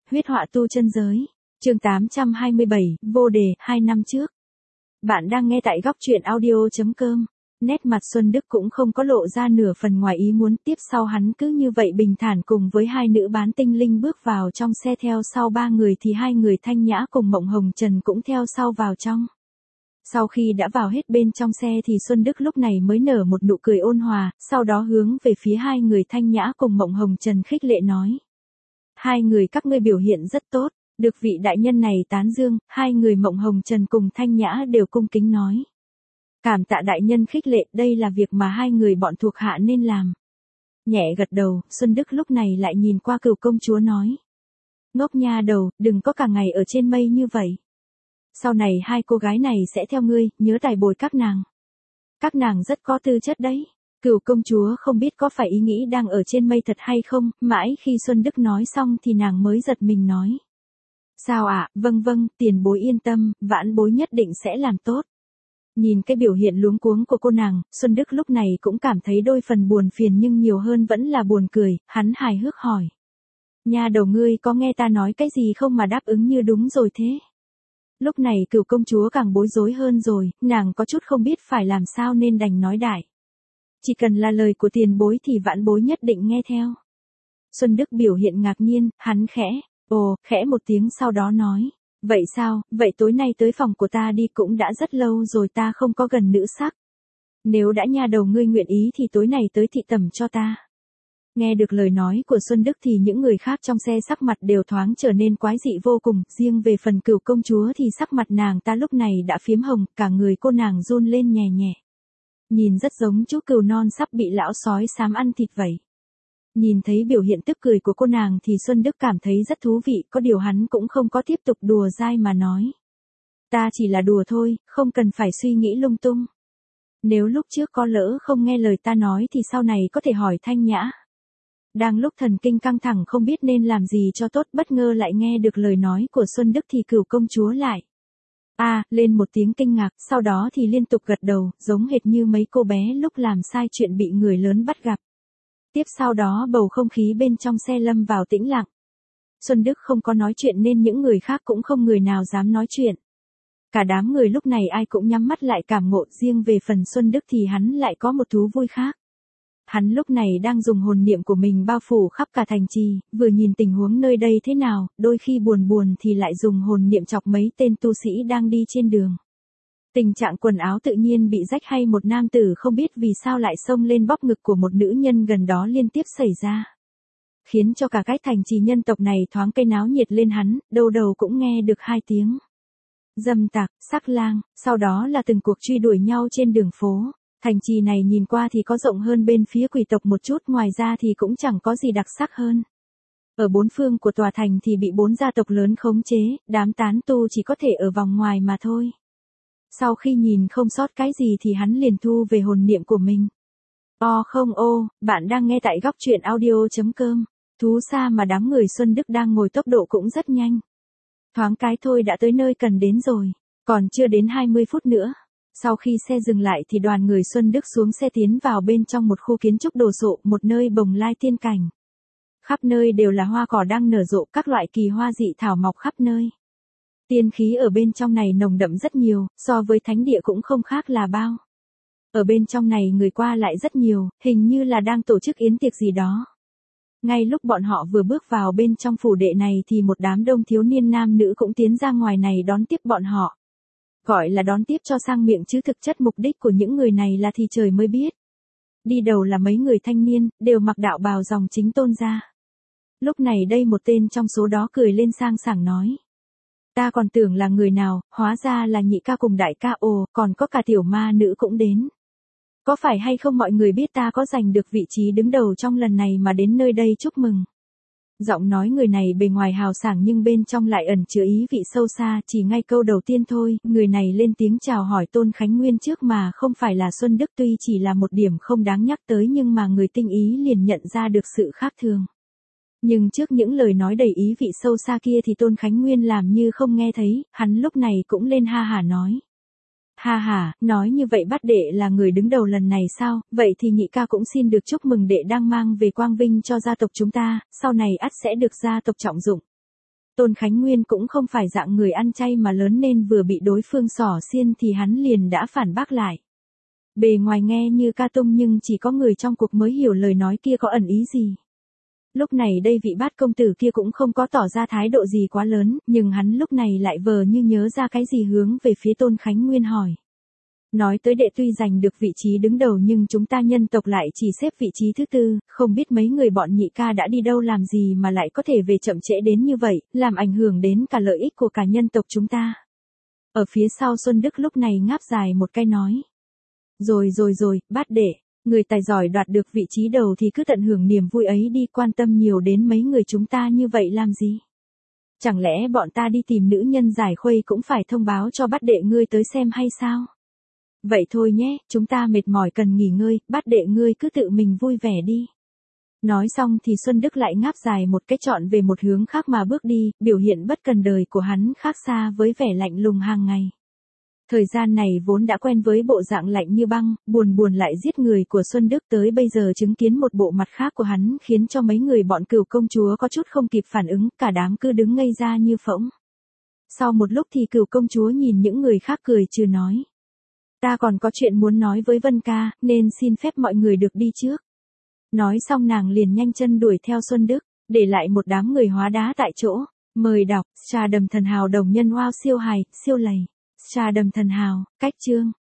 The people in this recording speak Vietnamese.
huyết họa tu chân giới. Chương 827, vô đề, 2 năm trước. Bạn đang nghe tại góc truyện audio.com. Nét mặt Xuân Đức cũng không có lộ ra nửa phần ngoài ý muốn, tiếp sau hắn cứ như vậy bình thản cùng với hai nữ bán tinh linh bước vào trong xe, theo sau ba người thì hai người Thanh Nhã cùng Mộng Hồng Trần cũng theo sau vào trong. Sau khi đã vào hết bên trong xe thì Xuân Đức lúc này mới nở một nụ cười ôn hòa, sau đó hướng về phía hai người Thanh Nhã cùng Mộng Hồng Trần khích lệ nói. Hai người các ngươi biểu hiện rất tốt, được vị đại nhân này tán dương, hai người Mộng Hồng Trần cùng Thanh Nhã đều cung kính nói. Cảm tạ đại nhân khích lệ, đây là việc mà hai người bọn thuộc hạ nên làm. Nhẹ gật đầu, Xuân Đức lúc này lại nhìn qua Cửu công chúa nói. Ngốc nha đầu, đừng có cả ngày ở trên mây như vậy. Sau này hai cô gái này sẽ theo ngươi, nhớ tài bồi các nàng. Các nàng rất có tư chất đấy. Cửu công chúa không biết có phải ý nghĩ đang ở trên mây thật hay không, mãi khi Xuân Đức nói xong thì nàng mới giật mình nói. Sao ạ, vâng vâng, tiền bối yên tâm, vãn bối nhất định sẽ làm tốt. Nhìn cái biểu hiện luống cuống của cô nàng, Xuân Đức lúc này cũng cảm thấy đôi phần buồn phiền nhưng nhiều hơn vẫn là buồn cười, hắn hài hước hỏi. Nha đầu ngươi có nghe ta nói cái gì không mà đáp ứng như đúng rồi thế? Lúc này Cửu công chúa càng bối rối hơn rồi, nàng có chút không biết phải làm sao nên đành nói đại. Chỉ cần là lời của tiền bối thì vãn bối nhất định nghe theo. Xuân Đức biểu hiện ngạc nhiên, hắn khẽ một tiếng sau đó nói. Vậy sao, vậy tối nay tới phòng của ta đi, cũng đã rất lâu rồi ta không có gần nữ sắc. Nếu đã nha đầu ngươi nguyện ý thì tối này tới thị tẩm cho ta. Nghe được lời nói của Xuân Đức thì những người khác trong xe sắc mặt đều thoáng trở nên quái dị vô cùng, riêng về phần Cửu công chúa thì sắc mặt nàng ta lúc này đã phiếm hồng, cả người cô nàng run lên nhẹ nhẹ. Nhìn rất giống chú cừu non sắp bị lão sói xám ăn thịt vậy. Nhìn thấy biểu hiện tức cười của cô nàng thì Xuân Đức cảm thấy rất thú vị, có điều hắn cũng không có tiếp tục đùa dai mà nói. Ta chỉ là đùa thôi, không cần phải suy nghĩ lung tung. Nếu lúc trước có lỡ không nghe lời ta nói thì sau này có thể hỏi Thanh Nhã. Đang lúc thần kinh căng thẳng không biết nên làm gì cho tốt, bất ngờ lại nghe được lời nói của Xuân Đức thì Cửu công chúa lại. Lên một tiếng kinh ngạc, sau đó thì liên tục gật đầu, giống hệt như mấy cô bé lúc làm sai chuyện bị người lớn bắt gặp. Tiếp sau đó bầu không khí bên trong xe lâm vào tĩnh lặng. Xuân Đức không có nói chuyện nên những người khác cũng không người nào dám nói chuyện. Cả đám người lúc này ai cũng nhắm mắt lại cảm ngộ, riêng về phần Xuân Đức thì hắn lại có một thú vui khác. Hắn lúc này đang dùng hồn niệm của mình bao phủ khắp cả thành trì, vừa nhìn tình huống nơi đây thế nào, đôi khi buồn thì lại dùng hồn niệm chọc mấy tên tu sĩ đang đi trên đường. Tình trạng quần áo tự nhiên bị rách hay một nam tử không biết vì sao lại xông lên bóp ngực của một nữ nhân gần đó liên tiếp xảy ra. Khiến cho cả cái thành trì nhân tộc này thoáng cây náo nhiệt lên, hắn, đâu đầu cũng nghe được hai tiếng. Dâm tặc, sắc lang, sau đó là từng cuộc truy đuổi nhau trên đường phố. Thành trì này nhìn qua thì có rộng hơn bên phía quỷ tộc một chút, ngoài ra thì cũng chẳng có gì đặc sắc hơn. Ở bốn phương của tòa thành thì bị 4 gia tộc lớn khống chế, đám tán tu chỉ có thể ở vòng ngoài mà thôi. Sau khi nhìn không sót cái gì thì hắn liền thu về hồn niệm của mình. Bạn đang nghe tại góc truyện audio.com. Thú xa mà đám người Xuân Đức đang ngồi tốc độ cũng rất nhanh. Thoáng cái thôi đã tới nơi cần đến rồi, còn chưa đến 20 phút nữa. Sau khi xe dừng lại thì đoàn người Xuân Đức xuống xe tiến vào bên trong một khu kiến trúc đồ sộ, một nơi bồng lai tiên cảnh. Khắp nơi đều là hoa cỏ đang nở rộ, các loại kỳ hoa dị thảo mọc khắp nơi. Tiên khí ở bên trong này nồng đậm rất nhiều, so với thánh địa cũng không khác là bao. Ở bên trong này người qua lại rất nhiều, hình như là đang tổ chức yến tiệc gì đó. Ngay lúc bọn họ vừa bước vào bên trong phủ đệ này thì một đám đông thiếu niên nam nữ cũng tiến ra ngoài này đón tiếp bọn họ. Gọi là đón tiếp cho sang miệng chứ thực chất mục đích của những người này là thì trời mới biết. Đi đầu là mấy người thanh niên, đều mặc đạo bào dòng chính tôn gia. Lúc này đây một tên trong số đó cười lên sang sảng nói. Ta còn tưởng là người nào, hóa ra là nhị ca cùng đại ca, còn có cả tiểu ma nữ cũng đến. Có phải hay không mọi người biết ta có giành được vị trí đứng đầu trong lần này mà đến nơi đây chúc mừng. Giọng nói người này bề ngoài hào sảng nhưng bên trong lại ẩn chứa ý vị sâu xa, chỉ ngay câu đầu tiên thôi, người này lên tiếng chào hỏi Tôn Khánh Nguyên trước mà không phải là Xuân Đức, tuy chỉ là một điểm không đáng nhắc tới nhưng mà người tinh ý liền nhận ra được sự khác thường. Nhưng trước những lời nói đầy ý vị sâu xa kia thì Tôn Khánh Nguyên làm như không nghe thấy, hắn lúc này cũng lên ha hả nói. Ha ha, nói như vậy bát đệ là người đứng đầu lần này sao, vậy thì nhị ca cũng xin được chúc mừng đệ đang mang về quang vinh cho gia tộc chúng ta, sau này ắt sẽ được gia tộc trọng dụng. Tôn Khánh Nguyên cũng không phải dạng người ăn chay mà lớn nên vừa bị đối phương xỏ xiên thì hắn liền đã phản bác lại. Bề ngoài nghe như ca tung nhưng chỉ có người trong cuộc mới hiểu lời nói kia có ẩn ý gì. Lúc này đây vị bát công tử kia cũng không có tỏ ra thái độ gì quá lớn, nhưng hắn lúc này lại vờ như nhớ ra cái gì hướng về phía Tôn Khánh Nguyên hỏi. Nói tới đệ tuy giành được vị trí đứng đầu nhưng chúng ta nhân tộc lại chỉ xếp vị trí thứ tư, không biết mấy người bọn nhị ca đã đi đâu làm gì mà lại có thể về chậm trễ đến như vậy, làm ảnh hưởng đến cả lợi ích của cả nhân tộc chúng ta. Ở phía sau Xuân Đức lúc này ngáp dài một cái nói. Rồi, bát đệ, người tài giỏi đoạt được vị trí đầu thì cứ tận hưởng niềm vui ấy đi, quan tâm nhiều đến mấy người chúng ta như vậy làm gì? Chẳng lẽ bọn ta đi tìm nữ nhân giải khuây cũng phải thông báo cho bát đệ ngươi tới xem hay sao? Vậy thôi nhé, chúng ta mệt mỏi cần nghỉ ngơi, bát đệ ngươi cứ tự mình vui vẻ đi. Nói xong thì Xuân Đức lại ngáp dài một cái trọn về một hướng khác mà bước đi, biểu hiện bất cần đời của hắn khác xa với vẻ lạnh lùng hàng ngày. Thời gian này vốn đã quen với bộ dạng lạnh như băng, buồn lại giết người của Xuân Đức, tới bây giờ chứng kiến một bộ mặt khác của hắn khiến cho mấy người bọn Cửu công chúa có chút không kịp phản ứng, cả đám cứ đứng ngây ra như phỗng. Sau một lúc thì Cửu công chúa nhìn những người khác cười trừ nói. Ta còn có chuyện muốn nói với Vân ca, nên xin phép mọi người được đi trước. Nói xong nàng liền nhanh chân đuổi theo Xuân Đức, để lại một đám người hóa đá tại chỗ. Mời đọc, Trà Đầm Thần Hào đồng nhân wow siêu hài, siêu lầy. Trà Đầm Thần Hào, cách chương.